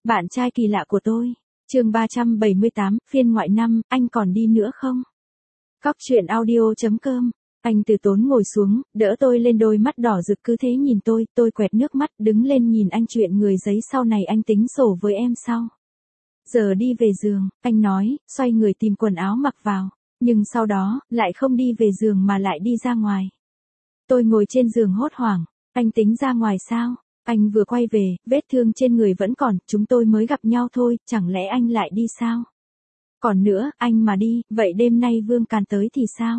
Bạn trai kỳ lạ của tôi. Chương 378, phiên ngoại năm, anh còn đi nữa không? Cóc truyện audio.com. Anh từ tốn ngồi xuống, đỡ tôi lên, đôi mắt đỏ rực cứ thế nhìn tôi quẹt nước mắt đứng lên nhìn anh, chuyện người giấy sau này anh tính sổ với em sau. Giờ đi về giường, anh nói, xoay người tìm quần áo mặc vào, nhưng sau đó, lại không đi về giường mà lại đi ra ngoài. Tôi ngồi trên giường hốt hoảng, anh tính ra ngoài sao? Anh vừa quay về, vết thương trên người vẫn còn, chúng tôi mới gặp nhau thôi, chẳng lẽ anh lại đi sao? Còn nữa, anh mà đi, vậy đêm nay Vương Càn tới thì sao?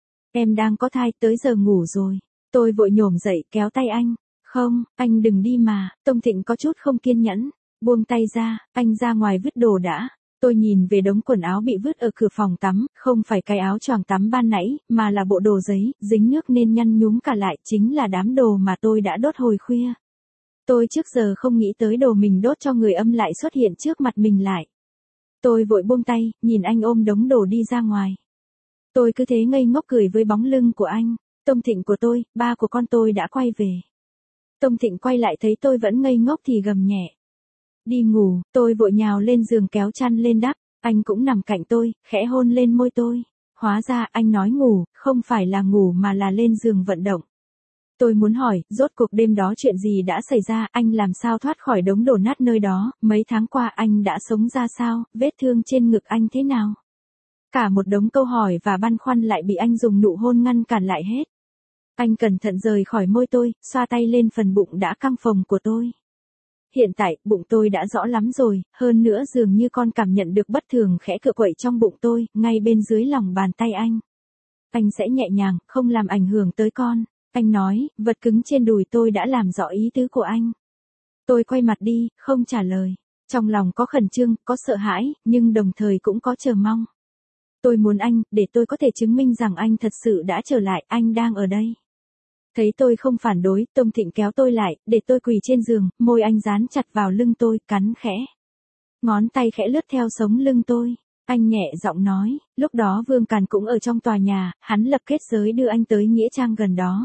Em đang có thai, tới giờ ngủ rồi. Tôi vội nhổm dậy kéo tay anh. Không, anh đừng đi mà. Tông Thịnh có chút không kiên nhẫn. Buông tay ra, anh ra ngoài vứt đồ đã. Tôi nhìn về đống quần áo bị vứt ở cửa phòng tắm, không phải cái áo choàng tắm ban nãy, mà là bộ đồ giấy, dính nước nên nhăn nhúm cả lại, chính là đám đồ mà tôi đã đốt hồi khuya. Tôi trước giờ không nghĩ tới đồ mình đốt cho người âm lại xuất hiện trước mặt mình lại. Tôi vội buông tay, nhìn anh ôm đống đồ đi ra ngoài. Tôi cứ thế ngây ngốc cười với bóng lưng của anh. Tông Thịnh của tôi, ba của con tôi đã quay về. Tông Thịnh quay lại thấy tôi vẫn ngây ngốc thì gầm nhẹ. Đi ngủ, tôi vội nhào lên giường kéo chăn lên đắp. Anh cũng nằm cạnh tôi, khẽ hôn lên môi tôi. Hóa ra anh nói ngủ, không phải là ngủ mà là lên giường vận động. Tôi muốn hỏi, rốt cuộc đêm đó chuyện gì đã xảy ra, anh làm sao thoát khỏi đống đổ nát nơi đó, mấy tháng qua anh đã sống ra sao, vết thương trên ngực anh thế nào? Cả một đống câu hỏi và băn khoăn lại bị anh dùng nụ hôn ngăn cản lại hết. Anh cẩn thận rời khỏi môi tôi, xoa tay lên phần bụng đã căng phồng của tôi. Hiện tại, bụng tôi đã rõ lắm rồi, hơn nữa dường như con cảm nhận được bất thường khẽ cựa quậy trong bụng tôi, ngay bên dưới lòng bàn tay anh. Anh sẽ nhẹ nhàng, không làm ảnh hưởng tới con. Anh nói, vật cứng trên đùi tôi đã làm rõ ý tứ của anh. Tôi quay mặt đi, không trả lời. Trong lòng có khẩn trương, có sợ hãi, nhưng đồng thời cũng có chờ mong. Tôi muốn anh, để tôi có thể chứng minh rằng anh thật sự đã trở lại, anh đang ở đây. Thấy tôi không phản đối, Tông Thịnh kéo tôi lại, để tôi quỳ trên giường, môi anh dán chặt vào lưng tôi, cắn khẽ. Ngón tay khẽ lướt theo sống lưng tôi. Anh nhẹ giọng nói, lúc đó Vương Càn cũng ở trong tòa nhà, hắn lập kết giới đưa anh tới nghĩa trang gần đó.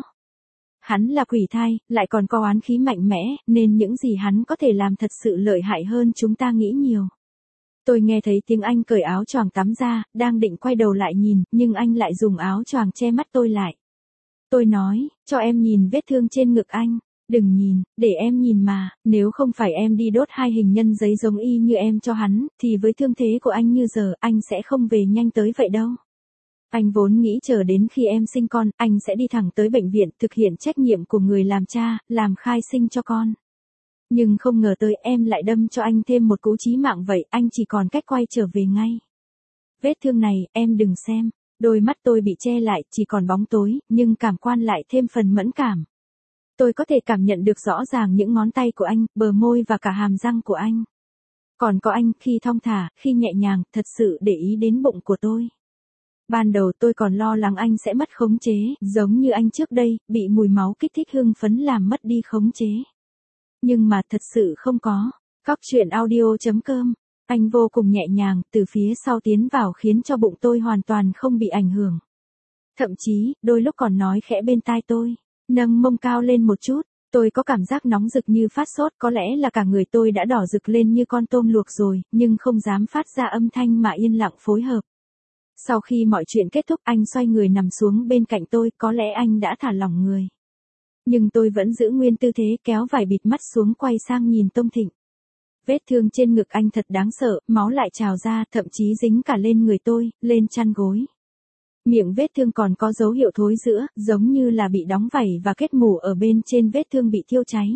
Hắn là quỷ thai, lại còn có oán khí mạnh mẽ, nên những gì hắn có thể làm thật sự lợi hại hơn chúng ta nghĩ nhiều. Tôi nghe thấy tiếng anh cởi áo choàng tắm ra, đang định quay đầu lại nhìn, nhưng anh lại dùng áo choàng che mắt tôi lại. Tôi nói, cho em nhìn vết thương trên ngực anh. Đừng nhìn, để em nhìn mà, nếu không phải em đi đốt hai hình nhân giấy giống y như em cho hắn, thì với thương thế của anh như giờ, anh sẽ không về nhanh tới vậy đâu. Anh vốn nghĩ chờ đến khi em sinh con, anh sẽ đi thẳng tới bệnh viện thực hiện trách nhiệm của người làm cha, làm khai sinh cho con. Nhưng không ngờ tới em lại đâm cho anh thêm một cú chí mạng vậy, anh chỉ còn cách quay trở về ngay. Vết thương này, em đừng xem. Đôi mắt tôi bị che lại, chỉ còn bóng tối, nhưng cảm quan lại thêm phần mẫn cảm. Tôi có thể cảm nhận được rõ ràng những ngón tay của anh, bờ môi và cả hàm răng của anh. Còn có anh, khi thong thả, khi nhẹ nhàng, thật sự để ý đến bụng của tôi. Ban đầu tôi còn lo lắng anh sẽ mất khống chế, giống như anh trước đây, bị mùi máu kích thích hưng phấn làm mất đi khống chế. Nhưng mà thật sự không có. Cóc truyện audio.com. Anh vô cùng nhẹ nhàng, từ phía sau tiến vào khiến cho bụng tôi hoàn toàn không bị ảnh hưởng. Thậm chí, đôi lúc còn nói khẽ bên tai tôi. Nâng mông cao lên một chút, tôi có cảm giác nóng rực như phát sốt, có lẽ là cả người tôi đã đỏ rực lên như con tôm luộc rồi, nhưng không dám phát ra âm thanh mà yên lặng phối hợp. Sau khi mọi chuyện kết thúc, anh xoay người nằm xuống bên cạnh tôi, có lẽ anh đã thả lỏng người. Nhưng tôi vẫn giữ nguyên tư thế kéo vải bịt mắt xuống quay sang nhìn Tông Thịnh. Vết thương trên ngực anh thật đáng sợ, máu lại trào ra, thậm chí dính cả lên người tôi, lên chăn gối. Miệng vết thương còn có dấu hiệu thối rữa, giống như là bị đóng vảy và kết mủ ở bên trên vết thương bị thiêu cháy.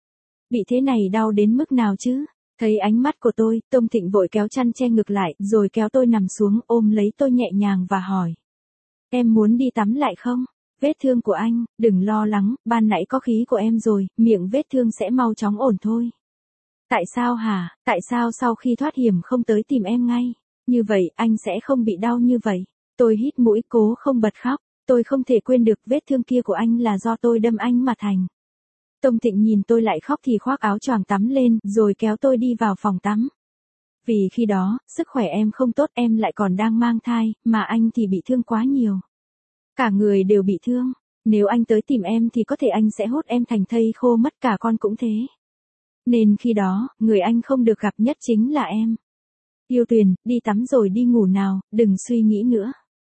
Bị thế này đau đến mức nào chứ? Thấy ánh mắt của tôi, Tông Thịnh vội kéo chăn che ngực lại, rồi kéo tôi nằm xuống, ôm lấy tôi nhẹ nhàng và hỏi. Em muốn đi tắm lại không? Vết thương của anh, đừng lo lắng, ban nãy có khí của em rồi, miệng vết thương sẽ mau chóng ổn thôi. Tại sao hả? Tại sao sau khi thoát hiểm không tới tìm em ngay? Như vậy, anh sẽ không bị đau như vậy. Tôi hít mũi cố không bật khóc. Tôi không thể quên được vết thương kia của anh là do tôi đâm anh mà thành. Tông Thịnh nhìn tôi lại khóc thì khoác áo choàng tắm lên, rồi kéo tôi đi vào phòng tắm. Vì khi đó, sức khỏe em không tốt, em lại còn đang mang thai, mà anh thì bị thương quá nhiều. Cả người đều bị thương. Nếu anh tới tìm em thì có thể anh sẽ hốt em thành thây khô mất, cả con cũng thế. Nên khi đó, người anh không được gặp nhất chính là em. Yêu Tuyền, đi tắm rồi đi ngủ nào, đừng suy nghĩ nữa.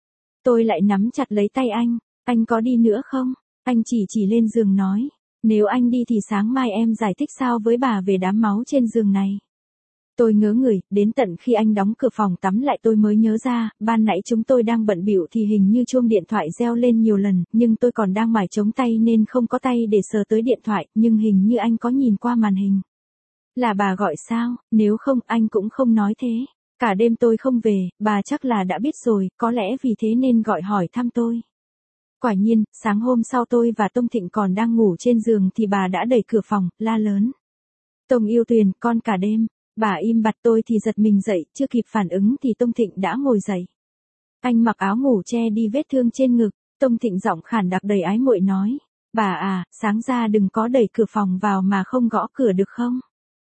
Tôi lại nắm chặt lấy tay anh có đi nữa không? Anh chỉ lên giường nói, nếu anh đi thì sáng mai em giải thích sao với bà về đám máu trên giường này. Tôi ngớ người, đến tận khi anh đóng cửa phòng tắm lại tôi mới nhớ ra, ban nãy chúng tôi đang bận bịu thì hình như chuông điện thoại reo lên nhiều lần, nhưng tôi còn đang mải chống tay nên không có tay để sờ tới điện thoại, nhưng hình như anh có nhìn qua màn hình. Là bà gọi sao, nếu không anh cũng không nói thế. Cả đêm tôi không về, bà chắc là đã biết rồi, có lẽ vì thế nên gọi hỏi thăm tôi. Quả nhiên, sáng hôm sau tôi và Tông Thịnh còn đang ngủ trên giường thì bà đã đẩy cửa phòng, la lớn. Tông Yêu Tuyền, con cả đêm. Bà im bặt, tôi thì giật mình dậy, chưa kịp phản ứng thì Tông Thịnh đã ngồi dậy. Anh mặc áo ngủ che đi vết thương trên ngực, Tông Thịnh giọng khản đặc đầy ái muội nói. Bà à, sáng ra đừng có đẩy cửa phòng vào mà không gõ cửa được không?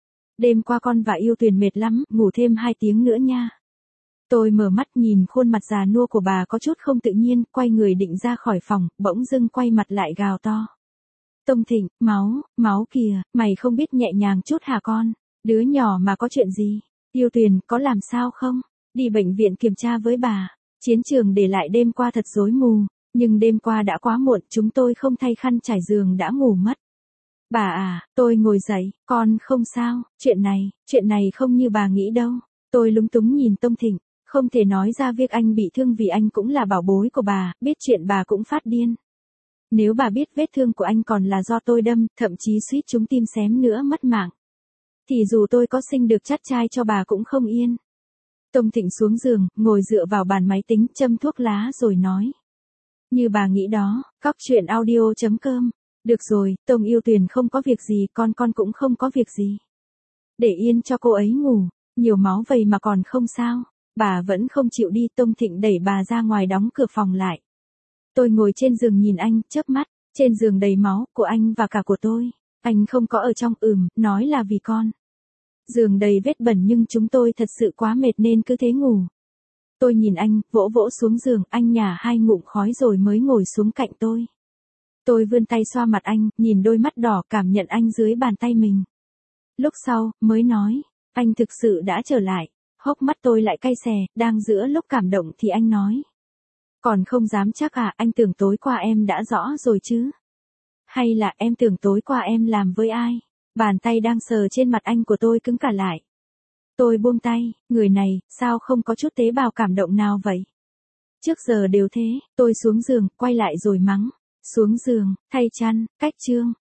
Đêm qua con và Yêu Tuyền mệt lắm, ngủ thêm 2 tiếng nữa nha. Tôi mở mắt nhìn khuôn mặt già nua của bà có chút không tự nhiên, quay người định ra khỏi phòng, bỗng dưng quay mặt lại gào to. Tông Thịnh, máu kìa, mày không biết nhẹ nhàng chút hả con? Đứa nhỏ mà có chuyện gì? Yêu Tuyền, có làm sao không? Đi bệnh viện kiểm tra với bà. Chiến trường để lại đêm qua thật rối mù, nhưng đêm qua đã quá muộn, chúng tôi không thay khăn trải giường đã ngủ mất. Bà à, tôi ngồi dậy, con không sao, chuyện này không như bà nghĩ đâu. Tôi lúng túng nhìn Tông Thịnh, không thể nói ra việc anh bị thương vì anh cũng là bảo bối của bà, biết chuyện bà cũng phát điên. Nếu bà biết vết thương của anh còn là do tôi đâm, thậm chí suýt trúng tim xém nữa mất mạng, thì dù tôi có sinh được chắt trai cho bà cũng không yên. Tông Thịnh xuống giường, ngồi dựa vào bàn máy tính, châm thuốc lá rồi nói. Như bà nghĩ đó, Cóc Truyện Audio.com. Được rồi, Tông Yêu Tuyền không có việc gì, con cũng không có việc gì. Để yên cho cô ấy ngủ, nhiều máu vậy mà còn không sao. Bà vẫn không chịu đi, Tông Thịnh đẩy bà ra ngoài đóng cửa phòng lại. Tôi ngồi trên giường nhìn anh, chớp mắt, trên giường đầy máu, của anh và cả của tôi. Anh không có ở trong, nói là vì con. Giường đầy vết bẩn nhưng chúng tôi thật sự quá mệt nên cứ thế ngủ. Tôi nhìn anh, vỗ vỗ xuống giường, anh nhả 2 ngụm khói rồi mới ngồi xuống cạnh tôi. Tôi vươn tay xoa mặt anh, nhìn đôi mắt đỏ, cảm nhận anh dưới bàn tay mình. Lúc sau, mới nói, anh thực sự đã trở lại. Hốc mắt tôi lại cay xè, đang giữa lúc cảm động thì anh nói. Còn không dám chắc à, anh tưởng tối qua em đã rõ rồi chứ? Hay là em tưởng tối qua em làm với ai? Bàn tay đang sờ trên mặt anh của tôi cứng cả lại. Tôi buông tay, người này, sao không có chút tế bào cảm động nào vậy? Trước giờ đều thế, tôi xuống giường, quay lại rồi mắng. Xuống giường, thay chăn, cách chương.